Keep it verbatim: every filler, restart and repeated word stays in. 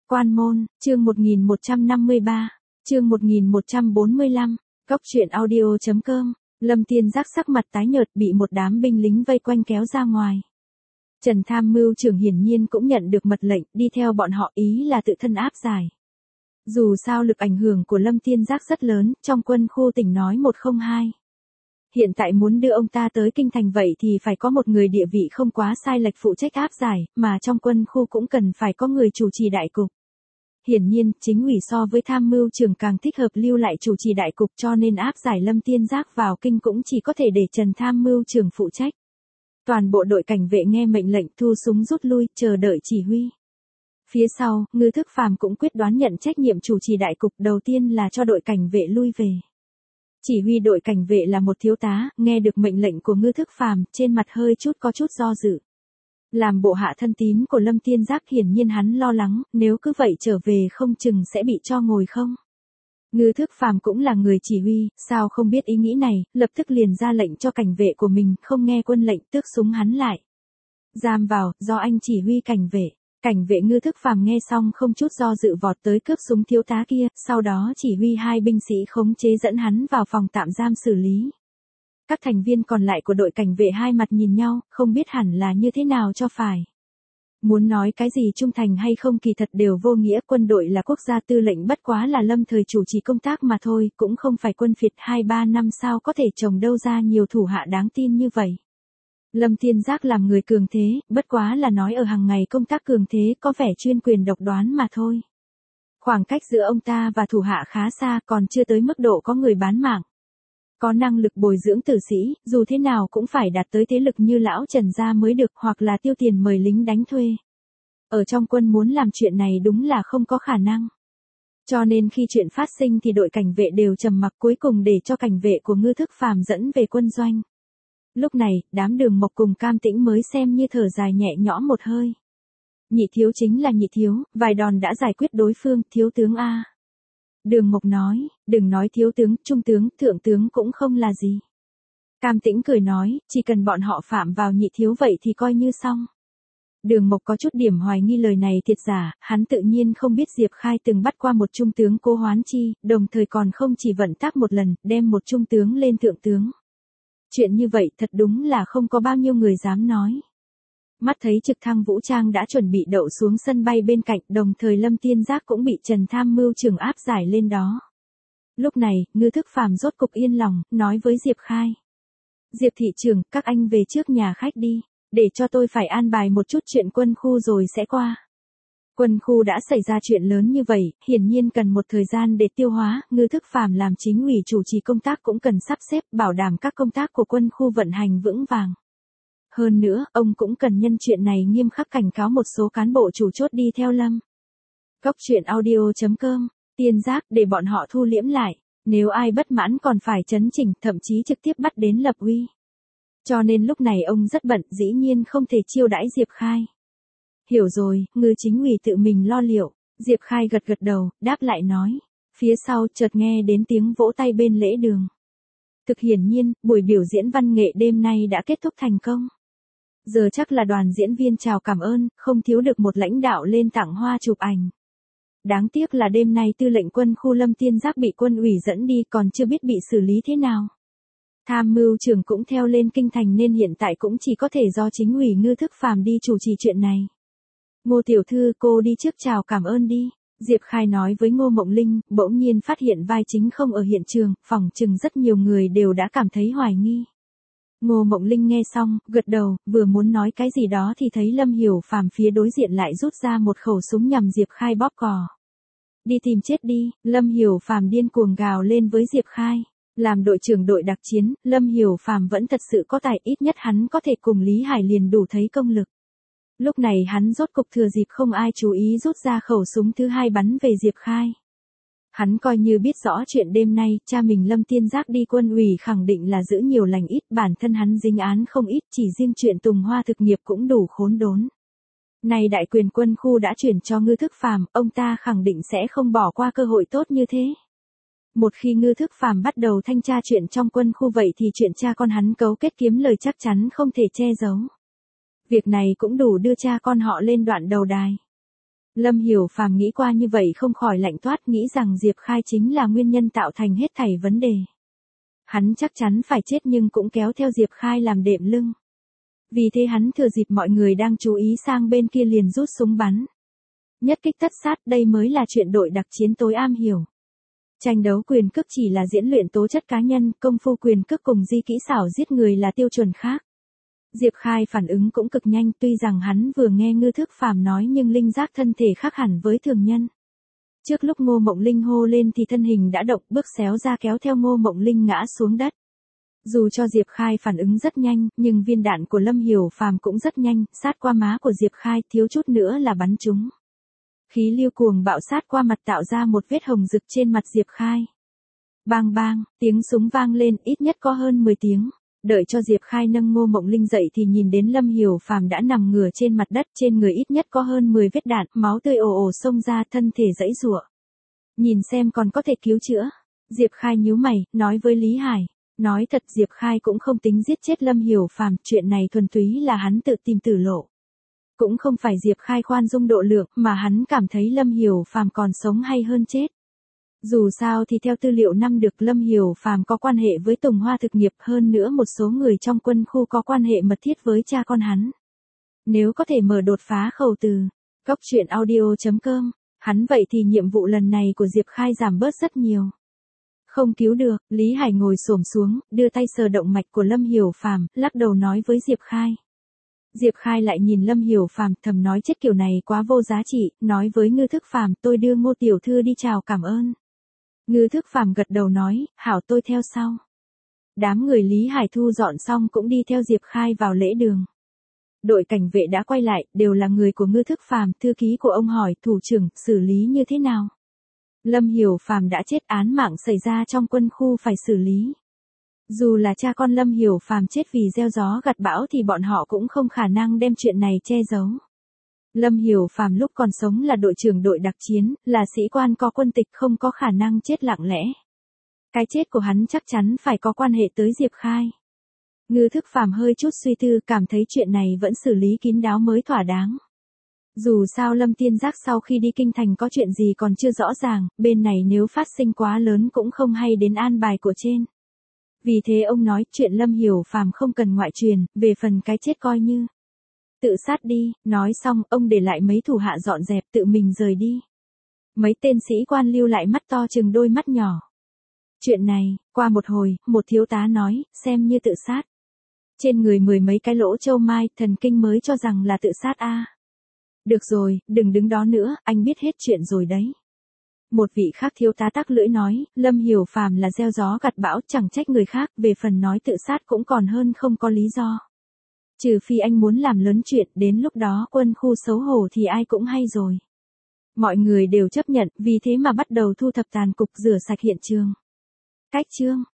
Quan môn, chương một nghìn một trăm năm mươi ba, chương một nghìn một trăm bốn mươi lăm, Cốc truyện audio chấm com, Lâm Tiên Giác sắc mặt tái nhợt bị một đám binh lính vây quanh kéo ra ngoài. Trần Tham Mưu trưởng hiển nhiên cũng nhận được mật lệnh đi theo bọn họ, ý là tự thân áp giải. Dù sao lực ảnh hưởng của Lâm Tiên Giác rất lớn, trong quân khu tỉnh nói một không hai. Hiện tại muốn đưa ông ta tới kinh thành vậy thì phải có một người địa vị không quá sai lệch phụ trách áp giải, mà trong quân khu cũng cần phải có người chủ trì đại cục. Hiển nhiên, chính ủy so với tham mưu trưởng càng thích hợp lưu lại chủ trì đại cục, cho nên áp giải Lâm Tiên Giác vào kinh cũng chỉ có thể để Trần tham mưu trưởng phụ trách. Toàn bộ đội cảnh vệ nghe mệnh lệnh thu súng rút lui, chờ đợi chỉ huy. Phía sau, Ngư Thức Phàm cũng quyết đoán nhận trách nhiệm chủ trì đại cục, đầu tiên là cho đội cảnh vệ lui về. Chỉ huy đội cảnh vệ là một thiếu tá, nghe được mệnh lệnh của Ngư Thức Phàm, trên mặt hơi chút có chút do dự. Làm bộ hạ thân tín của Lâm Tiên Giác, hiển nhiên hắn lo lắng, nếu cứ vậy trở về không chừng sẽ bị cho ngồi không. Ngư Thức Phàm cũng là người chỉ huy, sao không biết ý nghĩ này, lập tức liền ra lệnh cho cảnh vệ của mình, không nghe quân lệnh tước súng hắn lại. Giam vào, do anh chỉ huy cảnh vệ. Cảnh vệ Ngư Thức Phàm nghe xong không chút do dự vọt tới cướp súng thiếu tá kia, sau đó chỉ huy hai binh sĩ khống chế dẫn hắn vào phòng tạm giam xử lý. Các thành viên còn lại của đội cảnh vệ hai mặt nhìn nhau, không biết hẳn là như thế nào cho phải. Muốn nói cái gì trung thành hay không kỳ thật đều vô nghĩa, quân đội là quốc gia tư lệnh bất quá là lâm thời chủ trì công tác mà thôi, cũng không phải quân phiệt hai ba năm sao có thể trồng đâu ra nhiều thủ hạ đáng tin như vậy. Lâm Tiên Giác làm người cường thế, bất quá là nói ở hàng ngày công tác cường thế có vẻ chuyên quyền độc đoán mà thôi. Khoảng cách giữa ông ta và thủ hạ khá xa, còn chưa tới mức độ có người bán mạng. Có năng lực bồi dưỡng tử sĩ, dù thế nào cũng phải đạt tới thế lực như lão Trần gia mới được, hoặc là tiêu tiền mời lính đánh thuê. Ở trong quân muốn làm chuyện này đúng là không có khả năng. Cho nên khi chuyện phát sinh thì đội cảnh vệ đều trầm mặc, cuối cùng để cho cảnh vệ của Ngư Thức Phàm dẫn về quân doanh. Lúc này, đám Đường Mộc cùng Cam Tĩnh mới xem như thở dài nhẹ nhõm một hơi. Nhị thiếu chính là nhị thiếu, vài đòn đã giải quyết đối phương, thiếu tướng a. Đường Mộc nói, đừng nói thiếu tướng, trung tướng, thượng tướng cũng không là gì. Cam Tĩnh cười nói, chỉ cần bọn họ phạm vào nhị thiếu vậy thì coi như xong. Đường Mộc có chút điểm hoài nghi lời này thiệt giả, hắn tự nhiên không biết Diệp Khai từng bắt qua một trung tướng Cố Hoán Chi, đồng thời còn không chỉ vận tác một lần, đem một trung tướng lên thượng tướng. Chuyện như vậy thật đúng là không có bao nhiêu người dám nói. Mắt thấy trực thăng vũ trang đã chuẩn bị đậu xuống sân bay bên cạnh, đồng thời Lâm Tiên Giác cũng bị Trần tham mưu trưởng áp giải lên đó. Lúc này, Ngư Thức Phàm rốt cục yên lòng, nói với Diệp Khai. Diệp thị trưởng, các anh về trước nhà khách đi, để cho tôi phải an bài một chút chuyện quân khu rồi sẽ qua. Quân khu đã xảy ra chuyện lớn như vậy, hiển nhiên cần một thời gian để tiêu hóa, Ngư Thức Phàm làm chính ủy chủ trì công tác cũng cần sắp xếp, bảo đảm các công tác của quân khu vận hành vững vàng. Hơn nữa, ông cũng cần nhân chuyện này nghiêm khắc cảnh cáo một số cán bộ chủ chốt đi theo Lâm. Cốc truyện audio chấm com, Tiên Giác, để bọn họ thu liễm lại, nếu ai bất mãn còn phải chấn chỉnh, thậm chí trực tiếp bắt đến lập uy. Cho nên lúc này ông rất bận, dĩ nhiên không thể chiêu đãi Diệp Khai. Hiểu rồi, Ngư chính ủy tự mình lo liệu. Diệp Khai gật gật đầu, đáp lại nói. Phía sau chợt nghe đến tiếng vỗ tay bên lễ đường. Thực hiển nhiên, buổi biểu diễn văn nghệ đêm nay đã kết thúc thành công. Giờ chắc là đoàn diễn viên chào cảm ơn, không thiếu được một lãnh đạo lên tặng hoa chụp ảnh. Đáng tiếc là đêm nay tư lệnh quân khu Lâm Tiên Giác bị quân ủy dẫn đi, còn chưa biết bị xử lý thế nào. Tham mưu trưởng cũng theo lên kinh thành nên hiện tại cũng chỉ có thể do chính ủy Ngư Thức Phàm đi chủ trì chuyện này. Ngô tiểu thư, cô đi trước chào cảm ơn đi. Diệp Khai nói với Ngô Mộng Linh, bỗng nhiên phát hiện vai chính không ở hiện trường, phỏng chừng rất nhiều người đều đã cảm thấy hoài nghi. Ngô Mộng Linh nghe xong, gật đầu, vừa muốn nói cái gì đó thì thấy Lâm Hiểu Phàm phía đối diện lại rút ra một khẩu súng nhằm Diệp Khai bóp cò. Đi tìm chết đi, Lâm Hiểu Phàm điên cuồng gào lên với Diệp Khai. Làm đội trưởng đội đặc chiến, Lâm Hiểu Phàm vẫn thật sự có tài, ít nhất hắn có thể cùng Lý Hải liền đủ thấy công lực. Lúc này hắn rốt cục thừa dịp không ai chú ý rút ra khẩu súng thứ hai bắn về Diệp Khai. Hắn coi như biết rõ chuyện đêm nay, cha mình Lâm Tiên Giác đi quân ủy khẳng định là giữ nhiều lành ít, bản thân hắn dính án không ít, chỉ riêng chuyện Tùng Hoa thực nghiệp cũng đủ khốn đốn. Này đại quyền quân khu đã chuyển cho Ngư Thức Phàm, ông ta khẳng định sẽ không bỏ qua cơ hội tốt như thế. Một khi Ngư Thức Phàm bắt đầu thanh tra chuyện trong quân khu vậy thì chuyện cha con hắn cấu kết kiếm lời chắc chắn không thể che giấu. Việc này cũng đủ đưa cha con họ lên đoạn đầu đài. Lâm Hiểu Phàm nghĩ qua như vậy không khỏi lạnh toát, nghĩ rằng Diệp Khai chính là nguyên nhân tạo thành hết thảy vấn đề. Hắn chắc chắn phải chết nhưng cũng kéo theo Diệp Khai làm đệm lưng. Vì thế hắn thừa dịp mọi người đang chú ý sang bên kia liền rút súng bắn. Nhất kích tất sát, đây mới là chuyện đội đặc chiến tối am hiểu. Tranh đấu quyền cước chỉ là diễn luyện tố chất cá nhân, công phu quyền cước cùng di kỹ xảo giết người là tiêu chuẩn khác. Diệp Khai phản ứng cũng cực nhanh, tuy rằng hắn vừa nghe Ngư Thức Phàm nói nhưng linh giác thân thể khác hẳn với thường nhân. Trước lúc Ngô Mộng Linh hô lên thì thân hình đã động, bước xéo ra kéo theo Ngô Mộng Linh ngã xuống đất. Dù cho Diệp Khai phản ứng rất nhanh, nhưng viên đạn của Lâm Hiểu Phàm cũng rất nhanh, sát qua má của Diệp Khai, thiếu chút nữa là bắn trúng. Khí lưu cuồng bạo sát qua mặt tạo ra một vết hồng rực trên mặt Diệp Khai. Bang bang, tiếng súng vang lên, ít nhất có hơn mười tiếng. Đợi cho Diệp Khai nâng Ngô Mộng Linh dậy thì nhìn đến Lâm Hiểu Phàm đã nằm ngửa trên mặt đất, trên người ít nhất có hơn mười vết đạn, máu tươi ồ ồ xông ra, thân thể giãy giụa. Nhìn xem còn có thể cứu chữa. Diệp Khai nhíu mày, nói với Lý Hải. Nói thật, Diệp Khai cũng không tính giết chết Lâm Hiểu Phàm, chuyện này thuần túy là hắn tự tìm tử lộ. Cũng không phải Diệp Khai khoan dung độ lượng, mà hắn cảm thấy Lâm Hiểu Phàm còn sống hay hơn chết. Dù sao thì theo tư liệu năm được, Lâm Hiểu Phàm có quan hệ với Tùng Hoa thực nghiệp, hơn nữa một số người trong quân khu có quan hệ mật thiết với cha con hắn. Nếu có thể mở đột phá khẩu từ cốc truyện audio chấm com, hắn vậy thì nhiệm vụ lần này của Diệp Khai giảm bớt rất nhiều. Không cứu được, Lý Hải ngồi xổm xuống, đưa tay sờ động mạch của Lâm Hiểu Phàm, lắc đầu nói với Diệp Khai. Diệp Khai lại nhìn Lâm Hiểu Phàm, thầm nói chết kiểu này quá vô giá trị, nói với Ngư Thức Phàm, tôi đưa Ngô tiểu thư đi chào cảm ơn. Ngư Thức Phàm gật đầu nói, hảo, tôi theo sau. Đám người Lý Hải thu dọn xong cũng đi theo Diệp Khai vào lễ đường. Đội cảnh vệ đã quay lại, đều là người của Ngư Thức Phàm, thư ký của ông hỏi, thủ trưởng, xử lý như thế nào? Lâm Hiểu Phàm đã chết, án mạng xảy ra trong quân khu phải xử lý. Dù là cha con Lâm Hiểu Phàm chết vì gieo gió gặt bão thì bọn họ cũng không khả năng đem chuyện này che giấu. Lâm Hiểu Phàm lúc còn sống là đội trưởng đội đặc chiến, là sĩ quan có quân tịch, không có khả năng chết lặng lẽ. Cái chết của hắn chắc chắn phải có quan hệ tới Diệp Khai. Ngư Thức Phàm hơi chút suy tư, cảm thấy chuyện này vẫn xử lý kín đáo mới thỏa đáng. Dù sao Lâm Tiên Giác sau khi đi kinh thành có chuyện gì còn chưa rõ ràng, bên này nếu phát sinh quá lớn cũng không hay đến an bài của trên. Vì thế ông nói chuyện Lâm Hiểu Phàm không cần ngoại truyền, về phần cái chết coi như tự sát đi. Nói xong ông để lại mấy thủ hạ dọn dẹp, tự mình rời đi. Mấy tên sĩ quan lưu lại mắt to chừng đôi mắt nhỏ. Chuyện này, qua một hồi, một thiếu tá nói, xem như tự sát. Trên người mười mấy cái lỗ châu mai, thần kinh mới cho rằng là tự sát a. Được rồi, đừng đứng đó nữa, anh biết hết chuyện rồi đấy. Một vị khác thiếu tá tắc lưỡi nói, Lâm Hiểu Phàm là gieo gió gặt bão, chẳng trách người khác, về phần nói tự sát cũng còn hơn không có lý do. Trừ phi anh muốn làm lớn chuyện, đến lúc đó quân khu xấu hổ thì ai cũng hay rồi. Mọi người đều chấp nhận, vì thế mà bắt đầu thu thập tàn cục, rửa sạch hiện trường. Cách chương